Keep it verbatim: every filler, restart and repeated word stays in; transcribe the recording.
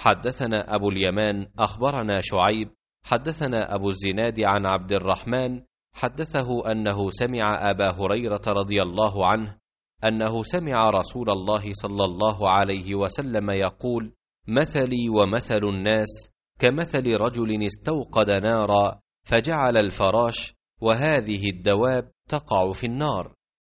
حدثنا أبو اليمان أخبرنا شعيب حدثنا أبو الزناد عن عبد الرحمن حدثه أنه سمع أبا هريرة رضي الله عنه أنه سمع رسول الله صلى الله عليه وسلم يقول: مثلي ومثل الناس كمثل رجل استوقد نارا فجعل الفراش وهذه الدواب تقع في النار،